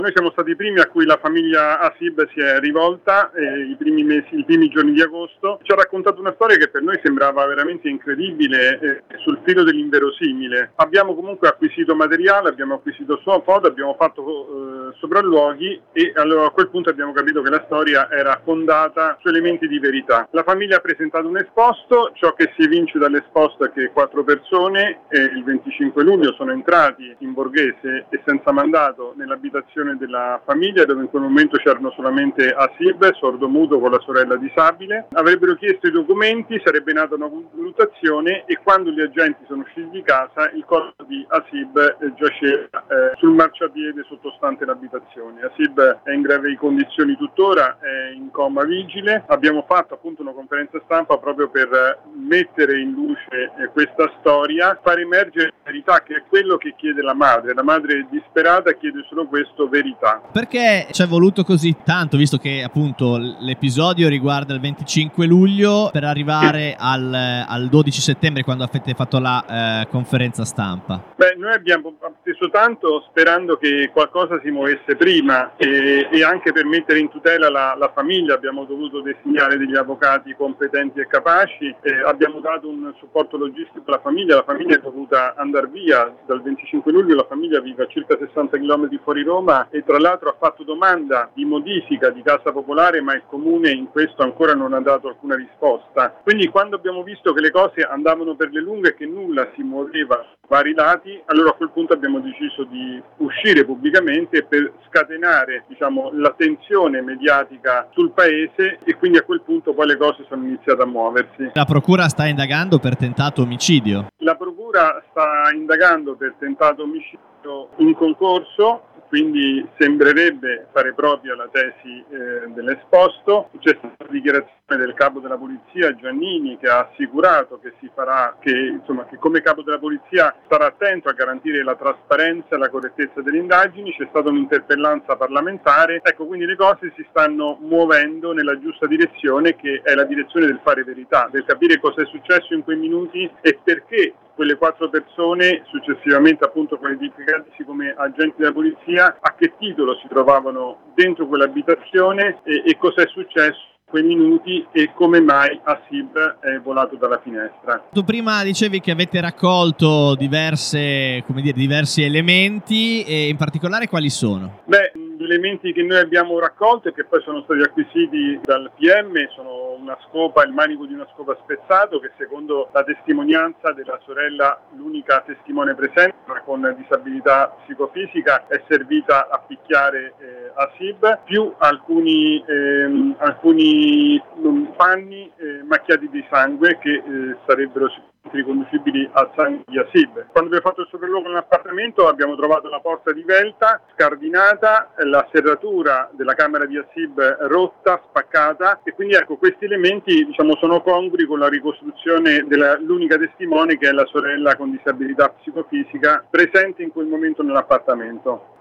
Noi siamo stati i primi a cui la famiglia Asib si è rivolta i primi giorni di agosto. Ci ha raccontato una storia che per noi sembrava veramente incredibile, sul filo dell'inverosimile. Abbiamo comunque acquisito materiale, abbiamo acquisito foto, abbiamo fatto sopralluoghi e allora a quel punto abbiamo capito che la storia era fondata su elementi di verità. La famiglia ha presentato un esposto, ciò che si evince dall'esposto è che 4 persone il 25 luglio sono entrati in borghese e senza mandato nell'abitazione della famiglia, dove in quel momento c'erano solamente Asib, sordomuto con la sorella disabile. Avrebbero chiesto i documenti, sarebbe nata una valutazione e quando gli agenti sono usciti di casa il corpo di Asib giaceva sul marciapiede sottostante l'abitazione. Asib è in gravi condizioni tuttora, è in coma vigile. Abbiamo fatto appunto una conferenza stampa proprio per mettere in luce questa storia, far emergere la verità, che è quello che chiede la madre. La madre è disperata, chiede solo questo: verità. Perché ci è voluto così tanto, visto che appunto l'episodio riguarda il 25 luglio, per arrivare al 12 settembre quando avete fatto la conferenza stampa? Noi abbiamo atteso tanto sperando che qualcosa si muovesse prima e anche per mettere in tutela la famiglia abbiamo dovuto designare degli avvocati competenti e capaci, abbiamo dato un supporto logistico alla famiglia. La famiglia è dovuta andare via dal 25 luglio, la famiglia vive a circa 60 km fuori Roma e tra l'altro ha fatto domanda di modifica di casa popolare, ma il comune in questo ancora non ha dato alcuna risposta. Quindi quando abbiamo visto che le cose andavano per le lunghe e che nulla si muoveva su vari lati, allora a quel punto abbiamo deciso di uscire pubblicamente per scatenare, la tensione mediatica sul paese e quindi a quel punto poi le cose sono iniziate a muoversi. La procura sta indagando per tentato omicidio. La procura sta indagando per tentato omicidio in concorso, quindi sembrerebbe fare propria la tesi dell'esposto. C'è stata la dichiarazione del capo della polizia Giannini, che ha assicurato che che come capo della polizia starà attento a garantire la trasparenza e la correttezza delle indagini. C'è stata un'interpellanza parlamentare. Ecco, quindi le cose si stanno muovendo nella giusta direzione, che è la direzione del fare verità, del capire cosa è successo in quei minuti e perché quelle 4 persone, successivamente appunto qualificatisi come agenti della polizia, a che titolo si trovavano dentro quell'abitazione e cosa è successo in quei minuti e come mai Asib è volato dalla finestra. Tu prima dicevi che avete raccolto diversi elementi e in particolare quali sono? Gli elementi che noi abbiamo raccolto e che poi sono stati acquisiti dal PM sono una scopa, il manico di una scopa spezzato, che secondo la testimonianza della sorella, l'unica testimone presente con disabilità psicofisica, è servita a picchiare Asib, più alcuni panni macchiati di sangue che sarebbero riconducibili al sangue di Asib. Quando abbiamo fatto il sopralluogo nell'appartamento abbiamo trovato la porta divelta, scardinata, la serratura della camera di Asib rotta, spaccata, e quindi ecco, questi elementi sono congrui con la ricostruzione dell'unica testimone, che è la sorella con disabilità psicofisica presente in quel momento nell'appartamento.